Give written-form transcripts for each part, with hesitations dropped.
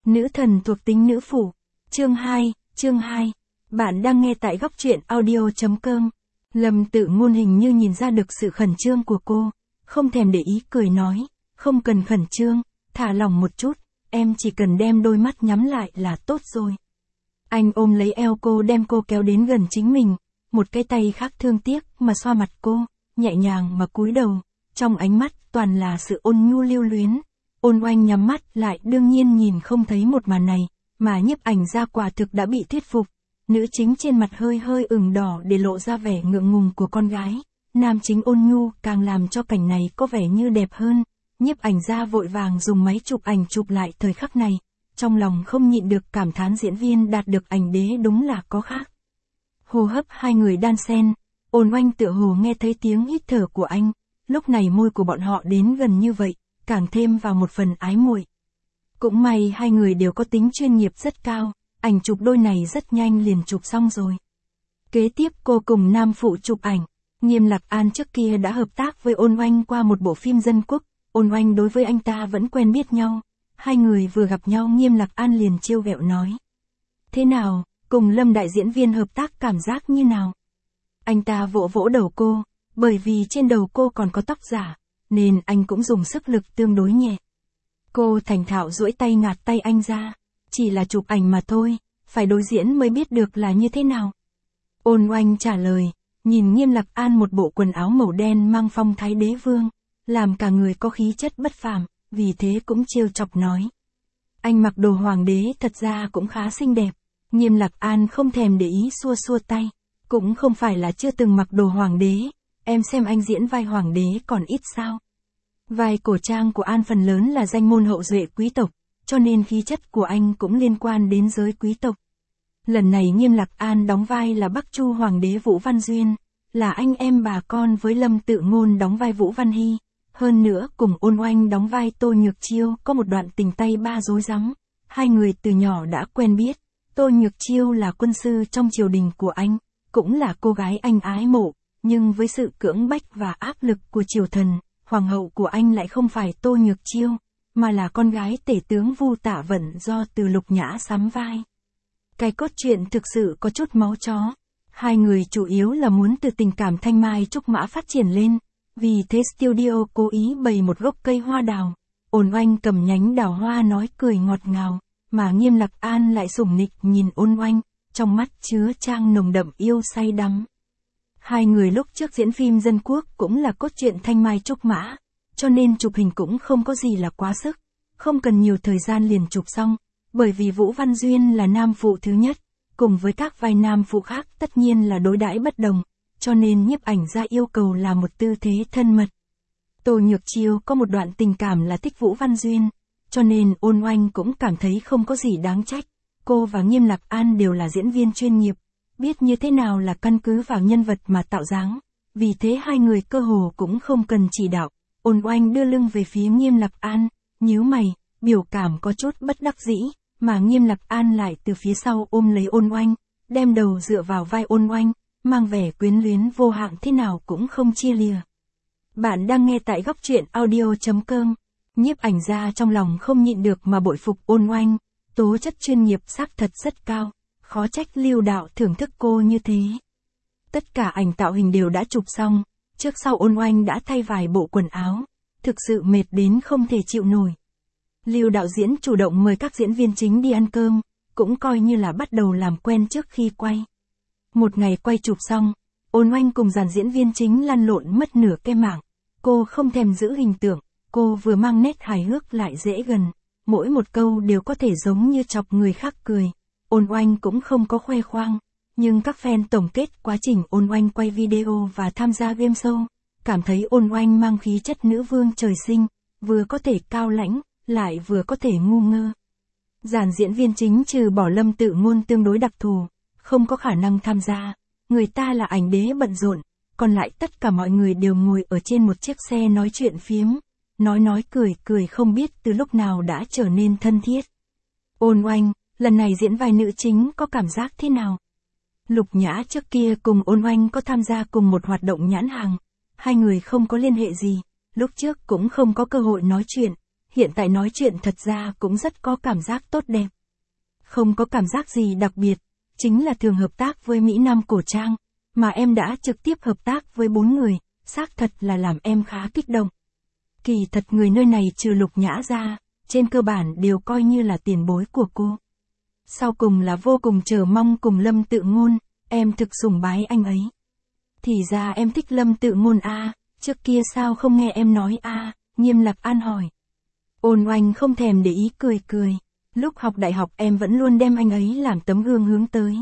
Nữ thần thuộc tính nữ phủ. Chương 2. Bạn đang nghe tại góc truyện audio.com. Lâm Tự Ngôn hình như nhìn ra được sự khẩn trương của cô, không thèm để ý cười nói, không cần khẩn trương, thả lỏng một chút, em chỉ cần đem đôi mắt nhắm lại là tốt rồi. Anh ôm lấy eo cô đem cô kéo đến gần chính mình, một cái tay khác thương tiếc mà xoa mặt cô, nhẹ nhàng mà cúi đầu, trong ánh mắt toàn là sự ôn nhu lưu luyến. Ôn Oanh nhắm mắt lại đương nhiên nhìn không thấy một màn này, mà nhiếp ảnh gia quả thực đã bị thuyết phục. Nữ chính trên mặt hơi hơi ửng đỏ để lộ ra vẻ ngượng ngùng của con gái. Nam chính ôn nhu càng làm cho cảnh này có vẻ như đẹp hơn. Nhiếp ảnh gia vội vàng dùng máy chụp ảnh chụp lại thời khắc này. Trong lòng không nhịn được cảm thán diễn viên đạt được ảnh đế đúng là có khác. Hô hấp hai người đan xen, Ôn Oanh tựa hồ nghe thấy tiếng hít thở của anh. Lúc này môi của bọn họ đến gần như vậy, càng thêm vào một phần ái muội. Cũng may hai người đều có tính chuyên nghiệp rất cao, ảnh chụp đôi này rất nhanh liền chụp xong rồi. Kế tiếp cô cùng nam phụ chụp ảnh. Nghiêm Lạc An trước kia đã hợp tác với Ôn Oanh qua một bộ phim dân quốc, Ôn Oanh đối với anh ta vẫn quen biết nhau. Hai người vừa gặp nhau Nghiêm Lạc An liền trêu ghẹo nói. Thế nào, cùng Lâm đại diễn viên hợp tác cảm giác như nào? Anh ta vỗ vỗ đầu cô, bởi vì trên đầu cô còn có tóc giả, nên anh cũng dùng sức lực tương đối nhẹ. Cô thành thạo duỗi tay ngạt tay anh ra, chỉ là chụp ảnh mà thôi, phải đối diễn mới biết được là như thế nào. Ôn Oanh trả lời, nhìn Nghiêm Lạc An một bộ quần áo màu đen mang phong thái đế vương, làm cả người có khí chất bất phàm, vì thế cũng trêu chọc nói. Anh mặc đồ hoàng đế thật ra cũng khá xinh đẹp. Nghiêm Lạc An không thèm để ý xua xua tay, cũng không phải là chưa từng mặc đồ hoàng đế, em xem anh diễn vai hoàng đế còn ít sao. Vai cổ trang của An phần lớn là danh môn hậu duệ quý tộc, cho nên khí chất của anh cũng liên quan đến giới quý tộc. Lần này Nghiêm Lạc An đóng vai là Bắc Chu hoàng đế Vũ Văn Duyên, là anh em bà con với Lâm Tự Ngôn đóng vai Vũ Văn Hy, hơn nữa cùng Ôn Oanh đóng vai Tô Nhược Chiêu có một đoạn tình tay ba rối rắm. Hai người từ nhỏ đã quen biết, Tô Nhược Chiêu là quân sư trong triều đình của anh, cũng là cô gái anh ái mộ, nhưng với sự cưỡng bách và áp lực của triều thần, hoàng hậu của anh lại không phải Tô Nhược Chiêu, mà là con gái tể tướng Vu Tạ Vận do Từ Lục Nhã sắm vai. Cái cốt truyện thực sự có chút máu chó. Hai người chủ yếu là muốn từ tình cảm thanh mai trúc mã phát triển lên, vì thế studio cố ý bày một gốc cây hoa đào. Ôn Oanh cầm nhánh đào hoa nói cười ngọt ngào, mà Nghiêm Lạc An lại sủng nịch nhìn Ôn Oanh, trong mắt chứa chan nồng đậm yêu say đắm. Hai người lúc trước diễn phim dân quốc cũng là cốt truyện thanh mai trúc mã, cho nên chụp hình cũng không có gì là quá sức, không cần nhiều thời gian liền chụp xong, bởi vì Vũ Văn Duyên là nam phụ thứ nhất, cùng với các vai nam phụ khác tất nhiên là đối đãi bất đồng, cho nên nhiếp ảnh gia yêu cầu là một tư thế thân mật. Tô Nhược Chiêu có một đoạn tình cảm là thích Vũ Văn Duyên, cho nên Ôn Oanh cũng cảm thấy không có gì đáng trách. Cô và Nghiêm Lạc An đều là diễn viên chuyên nghiệp, biết như thế nào là căn cứ vào nhân vật mà tạo dáng, vì thế hai người cơ hồ cũng không cần chỉ đạo. Ôn Oanh đưa lưng về phía Nghiêm Lạc An, nhíu mày, biểu cảm có chút bất đắc dĩ, mà Nghiêm Lạc An lại từ phía sau ôm lấy Ôn Oanh, đem đầu dựa vào vai Ôn Oanh, mang vẻ quyến luyến vô hạn thế nào cũng không chia lìa. Bạn đang nghe tại góc truyện audio.com. Nhiếp ảnh gia trong lòng không nhịn được mà bội phục Ôn Oanh, tố chất chuyên nghiệp xác thật rất cao, khó trách Lưu đạo thưởng thức cô như thế. Tất cả ảnh tạo hình đều đã chụp xong, trước sau Ôn Oanh đã thay vài bộ quần áo, thực sự mệt đến không thể chịu nổi. Lưu đạo diễn chủ động mời các diễn viên chính đi ăn cơm, cũng coi như là bắt đầu làm quen trước khi quay. Một ngày quay chụp xong, Ôn Oanh cùng dàn diễn viên chính lăn lộn mất nửa cái mạng, cô không thèm giữ hình tượng, cô vừa mang nét hài hước lại dễ gần, mỗi một câu đều có thể giống như chọc người khác cười. Ôn Oanh cũng không có khoe khoang, nhưng các fan tổng kết quá trình Ôn Oanh quay video và tham gia game show, cảm thấy Ôn Oanh mang khí chất nữ vương trời sinh, vừa có thể cao lãnh, lại vừa có thể ngu ngơ. Dàn diễn viên chính trừ bỏ Lâm Tự Ngôn tương đối đặc thù, không có khả năng tham gia, người ta là ảnh đế bận rộn, còn lại tất cả mọi người đều ngồi ở trên một chiếc xe nói chuyện phiếm, nói cười không biết từ lúc nào đã trở nên thân thiết. Ôn Oanh, lần này diễn vai nữ chính có cảm giác thế nào? Lục Nhã trước kia cùng Ôn Oanh có tham gia cùng một hoạt động nhãn hàng, hai người không có liên hệ gì, lúc trước cũng không có cơ hội nói chuyện, hiện tại nói chuyện thật ra cũng rất có cảm giác tốt đẹp. Không có cảm giác gì đặc biệt, chính là thường hợp tác với Mỹ Nam cổ trang, mà em đã trực tiếp hợp tác với 4 người, xác thật là làm em khá kích động. Kỳ thật người nơi này trừ Lục Nhã ra, trên cơ bản đều coi như là tiền bối của cô. Sau cùng là vô cùng chờ mong cùng Lâm Tự Ngôn, em thực sùng bái anh ấy. Thì ra em thích Lâm Tự Ngôn a, trước kia sao không nghe em nói a? Nghiêm Lạc An hỏi. Ôn Oanh không thèm để ý cười cười. Lúc học đại học em vẫn luôn đem anh ấy làm tấm gương hướng tới.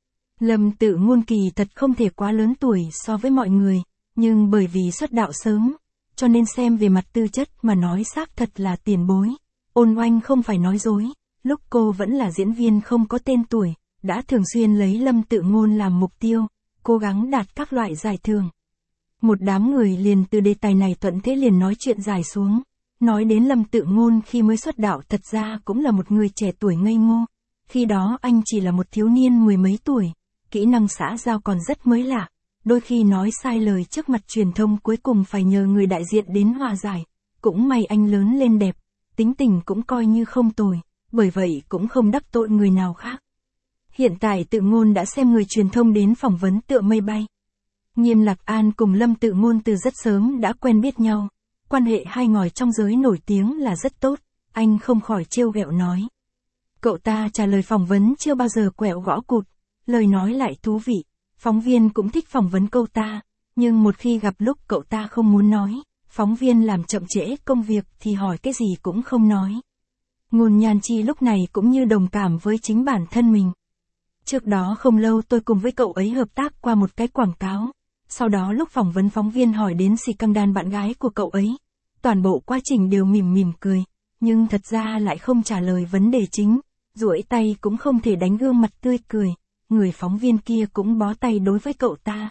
Lâm Tự Ngôn kỳ thật không thể quá lớn tuổi so với mọi người, nhưng bởi vì xuất đạo sớm, cho nên xem về mặt tư chất mà nói xác thật là tiền bối. Ôn Oanh không phải nói dối, lúc cô vẫn là diễn viên không có tên tuổi, đã thường xuyên lấy Lâm Tự Ngôn làm mục tiêu, cố gắng đạt các loại giải thưởng. Một đám người liền từ đề tài này thuận thế liền nói chuyện dài xuống. Nói đến Lâm Tự Ngôn khi mới xuất đạo thật ra cũng là một người trẻ tuổi ngây ngô. Khi đó anh chỉ là một thiếu niên 10 mấy tuổi, kỹ năng xã giao còn rất mới lạ. Đôi khi nói sai lời trước mặt truyền thông cuối cùng phải nhờ người đại diện đến hòa giải. Cũng may anh lớn lên đẹp, tính tình cũng coi như không tồi, bởi vậy cũng không đắc tội người nào khác. Hiện tại Tự Ngôn đã xem người truyền thông đến phỏng vấn tựa mây bay. Nghiêm Lạc An cùng Lâm Tự Ngôn từ rất sớm đã quen biết nhau. Quan hệ hai ngòi trong giới nổi tiếng là rất tốt, anh không khỏi trêu ghẹo nói. Cậu ta trả lời phỏng vấn chưa bao giờ quẹo gõ cụt, lời nói lại thú vị, phóng viên cũng thích phỏng vấn cậu ta, nhưng một khi gặp lúc cậu ta không muốn nói, phóng viên làm chậm trễ công việc thì hỏi cái gì cũng không nói. Ngôn Nhan Chi lúc này cũng như đồng cảm với chính bản thân mình. Trước đó không lâu tôi cùng với cậu ấy hợp tác qua một cái quảng cáo. Sau đó lúc phỏng vấn phóng viên hỏi đến Skandal bạn gái của cậu ấy, toàn bộ quá trình đều mỉm mỉm cười, nhưng thật ra lại không trả lời vấn đề chính, duỗi tay cũng không thể đánh gương mặt tươi cười, người phóng viên kia cũng bó tay đối với cậu ta.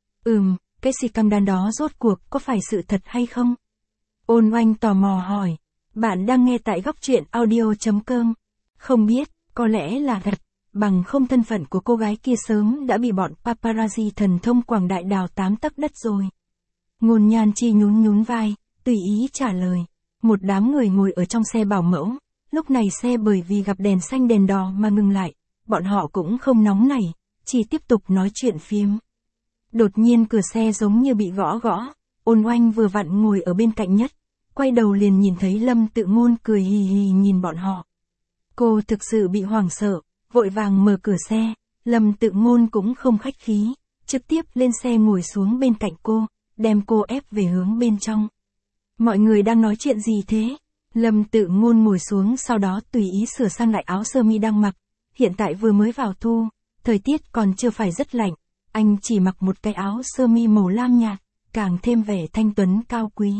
Cái Skandal đó rốt cuộc có phải sự thật hay không? Ôn Oanh tò mò hỏi, bạn đang nghe tại Góc Truyện Audio.com, không biết, có lẽ là thật. Bằng không thân phận của cô gái kia sớm đã bị bọn paparazzi thần thông quảng đại đào 8 tấc đất rồi. Ngôn Nhan Chi nhún nhún vai, tùy ý trả lời. Một đám người ngồi ở trong xe bảo mẫu, lúc này xe bởi vì gặp đèn xanh đèn đỏ mà ngừng lại, bọn họ cũng không nóng nảy, chỉ tiếp tục nói chuyện phiếm. Đột nhiên cửa xe giống như bị gõ gõ, Ôn Oanh vừa vặn ngồi ở bên cạnh nhất, quay đầu liền nhìn thấy Lâm Tự Ngôn cười hì hì nhìn bọn họ. Cô thực sự bị hoảng sợ. Vội vàng mở cửa xe, Lâm Tự Ngôn cũng không khách khí, trực tiếp lên xe ngồi xuống bên cạnh cô, đem cô ép về hướng bên trong. Mọi người đang nói chuyện gì thế? Lâm Tự Ngôn ngồi xuống sau đó tùy ý sửa sang lại áo sơ mi đang mặc, hiện tại vừa mới vào thu, thời tiết còn chưa phải rất lạnh, anh chỉ mặc một cái áo sơ mi màu lam nhạt, càng thêm vẻ thanh tuấn cao quý.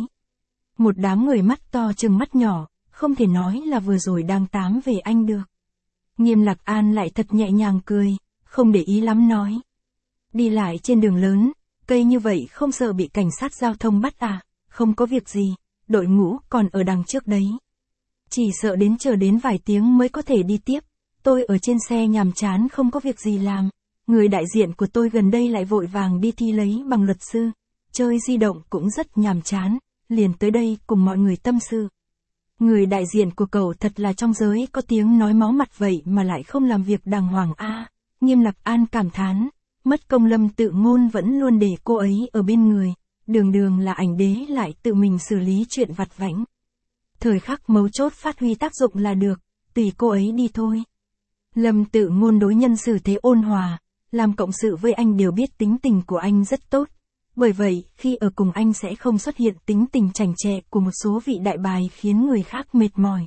Một đám người mắt to trừng mắt nhỏ, không thể nói là vừa rồi đang tám về anh được. Nghiêm Lạc An lại thật nhẹ nhàng cười, không để ý lắm nói. Đi lại trên đường lớn, cây như vậy không sợ bị cảnh sát giao thông bắt à, không có việc gì, đội ngũ còn ở đằng trước đấy. Chỉ sợ chờ đến vài tiếng mới có thể đi tiếp, tôi ở trên xe nhàm chán không có việc gì làm, người đại diện của tôi gần đây lại vội vàng đi thi lấy bằng luật sư, chơi di động cũng rất nhàm chán, liền tới đây cùng mọi người tâm sự. Người đại diện của cậu thật là trong giới có tiếng nói máu mặt vậy mà lại không làm việc đàng hoàng a. Nghiêm Lạc An cảm thán, mất công Lâm Tự Ngôn vẫn luôn để cô ấy ở bên người, đường đường là ảnh đế lại tự mình xử lý chuyện vặt vãnh. Thời khắc mấu chốt phát huy tác dụng là được, tùy cô ấy đi thôi. Lâm Tự Ngôn đối nhân xử thế ôn hòa, làm cộng sự với anh đều biết tính tình của anh rất tốt. Bởi vậy, khi ở cùng anh sẽ không xuất hiện tính tình chảnh chẹ của một số vị đại bài khiến người khác mệt mỏi.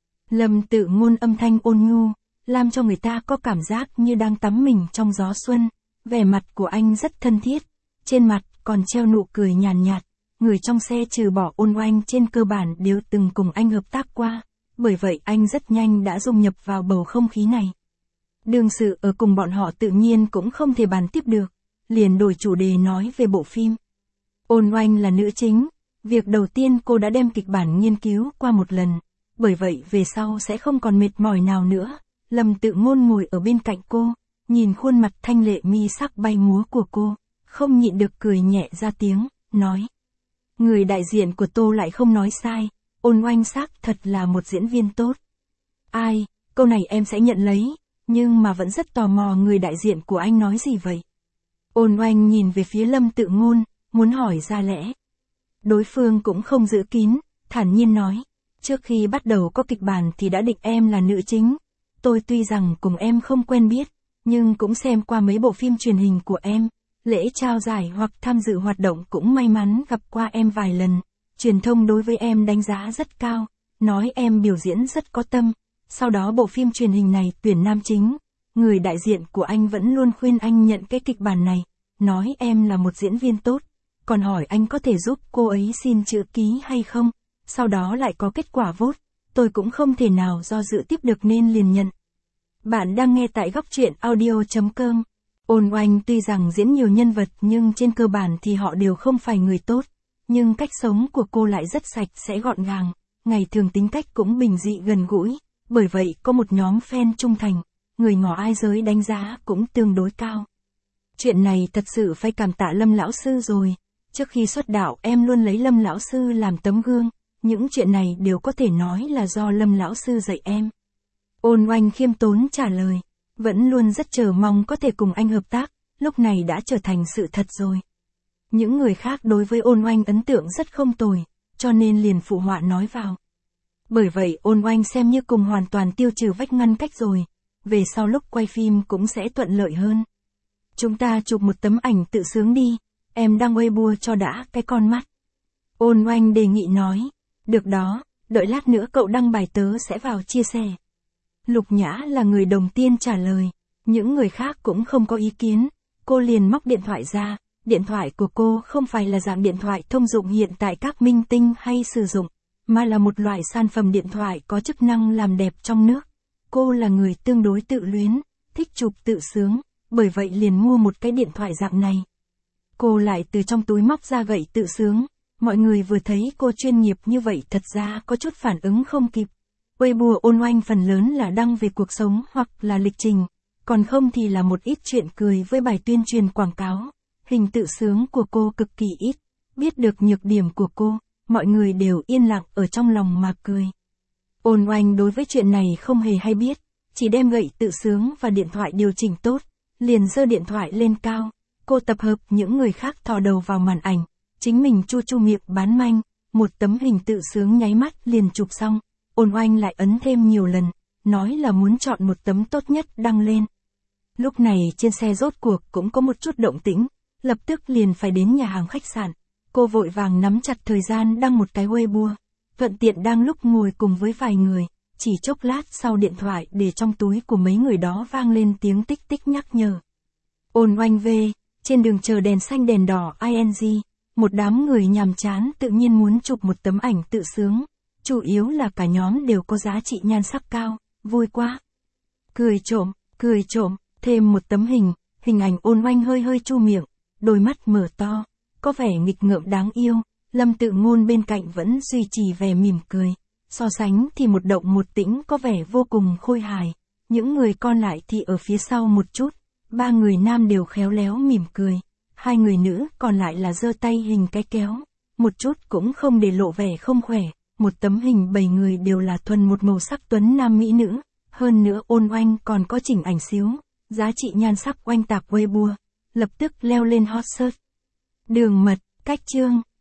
Lâm Tự Ngôn âm thanh ôn nhu, làm cho người ta có cảm giác như đang tắm mình trong gió xuân. Vẻ mặt của anh rất thân thiết, trên mặt còn treo nụ cười nhàn nhạt. Người trong xe trừ bỏ Ôn Oanh trên cơ bản đều từng cùng anh hợp tác qua, bởi vậy anh rất nhanh đã dung nhập vào bầu không khí này. Đương sự ở cùng bọn họ tự nhiên cũng không thể bàn tiếp được, liền đổi chủ đề nói về bộ phim. Ôn Oanh là nữ chính, việc đầu tiên cô đã đem kịch bản nghiên cứu qua một lần, bởi vậy về sau sẽ không còn mệt mỏi nào nữa. Lâm Tự Ngôn ngồi ở bên cạnh cô, nhìn khuôn mặt thanh lệ mi sắc bay múa của cô, không nhịn được cười nhẹ ra tiếng, nói. Người đại diện của Tô lại không nói sai, Ôn Oanh xác thật là một diễn viên tốt. Ai, câu này em sẽ nhận lấy, nhưng mà vẫn rất tò mò người đại diện của anh nói gì vậy. Ôn Oanh nhìn về phía Lâm Tự Ngôn, muốn hỏi ra lẽ. Đối phương cũng không giữ kín, thản nhiên nói. Trước khi bắt đầu có kịch bản thì đã định em là nữ chính. Tôi tuy rằng cùng em không quen biết, nhưng cũng xem qua mấy bộ phim truyền hình của em. Lễ trao giải hoặc tham dự hoạt động cũng may mắn gặp qua em vài lần. Truyền thông đối với em đánh giá rất cao, nói em biểu diễn rất có tâm. Sau đó bộ phim truyền hình này tuyển nam chính. Người đại diện của anh vẫn luôn khuyên anh nhận cái kịch bản này, nói em là một diễn viên tốt. Còn hỏi anh có thể giúp cô ấy xin chữ ký hay không. Sau đó lại có kết quả vote. Tôi cũng không thể nào do dự tiếp được nên liền nhận. Bạn đang nghe tại góc truyện audio.com. Ôn Oanh tuy rằng diễn nhiều nhân vật nhưng trên cơ bản thì họ đều không phải người tốt. Nhưng cách sống của cô lại rất sạch sẽ gọn gàng. Ngày thường tính cách cũng bình dị gần gũi. Bởi vậy có một nhóm fan trung thành. Người ngỏ ai giới đánh giá cũng tương đối cao. Chuyện này thật sự phải cảm tạ Lâm lão sư rồi. Trước khi xuất đạo em luôn lấy Lâm lão sư làm tấm gương. Những chuyện này đều có thể nói là do Lâm lão sư dạy em. Ôn Oanh khiêm tốn trả lời. Vẫn luôn rất chờ mong có thể cùng anh hợp tác, lúc này đã trở thành sự thật rồi. Những người khác đối với Ôn Oanh ấn tượng rất không tồi, cho nên liền phụ họa nói vào. Bởi vậy Ôn Oanh xem như cùng hoàn toàn tiêu trừ vách ngăn cách rồi, về sau lúc quay phim cũng sẽ thuận lợi hơn. Chúng ta chụp một tấm ảnh tự sướng đi, em đang Weibo cho đã cái con mắt. Ôn Oanh đề nghị nói, được đó, đợi lát nữa cậu đăng bài tớ sẽ vào chia sẻ. Lục Nhã là người đầu tiên trả lời, những người khác cũng không có ý kiến, cô liền móc điện thoại ra, điện thoại của cô không phải là dạng điện thoại thông dụng hiện tại các minh tinh hay sử dụng, mà là một loại sản phẩm điện thoại có chức năng làm đẹp trong nước. Cô là người tương đối tự luyến, thích chụp tự sướng, bởi vậy liền mua một cái điện thoại dạng này. Cô lại từ trong túi móc ra gậy tự sướng, mọi người vừa thấy cô chuyên nghiệp như vậy thật ra có chút phản ứng không kịp. Weibo Ôn Oanh phần lớn là đăng về cuộc sống hoặc là lịch trình, còn không thì là một ít chuyện cười với bài tuyên truyền quảng cáo. Hình tự sướng của cô cực kỳ ít, biết được nhược điểm của cô, mọi người đều yên lặng ở trong lòng mà cười. Ôn Oanh đối với chuyện này không hề hay biết, chỉ đem gậy tự sướng và điện thoại điều chỉnh tốt, liền giơ điện thoại lên cao. Cô tập hợp những người khác thò đầu vào màn ảnh, chính mình chu chu miệng bán manh, một tấm hình tự sướng nháy mắt liền chụp xong. Ôn Oanh lại ấn thêm nhiều lần, nói là muốn chọn một tấm tốt nhất đăng lên. Lúc này trên xe rốt cuộc cũng có một chút động tĩnh, lập tức liền phải đến nhà hàng khách sạn. Cô vội vàng nắm chặt thời gian đăng một cái Weibo, thuận tiện đang lúc ngồi cùng với vài người, chỉ chốc lát sau điện thoại để trong túi của mấy người đó vang lên tiếng tích tích nhắc nhở. Ôn Oanh về, trên đường chờ đèn xanh đèn đỏ ING, một đám người nhàm chán tự nhiên muốn chụp một tấm ảnh tự sướng. Chủ yếu là cả nhóm đều có giá trị nhan sắc cao, vui quá. Cười trộm, thêm một tấm hình ảnh Ôn Oanh hơi hơi chu miệng, đôi mắt mở to, có vẻ nghịch ngợm đáng yêu, Lâm Tự Ngôn bên cạnh vẫn duy trì vẻ mỉm cười. So sánh thì một động một tĩnh có vẻ vô cùng khôi hài, những người còn lại thì ở phía sau một chút, ba người nam đều khéo léo mỉm cười, hai người nữ còn lại là giơ tay hình cái kéo, một chút cũng không để lộ vẻ không khỏe. Một tấm hình 7 người đều là thuần một màu sắc tuấn nam mỹ nữ, hơn nữa Ôn Oanh còn có chỉnh ảnh xíu, giá trị nhan sắc oanh tạc Weibo, lập tức leo lên hot search. Đường mật, cách chương.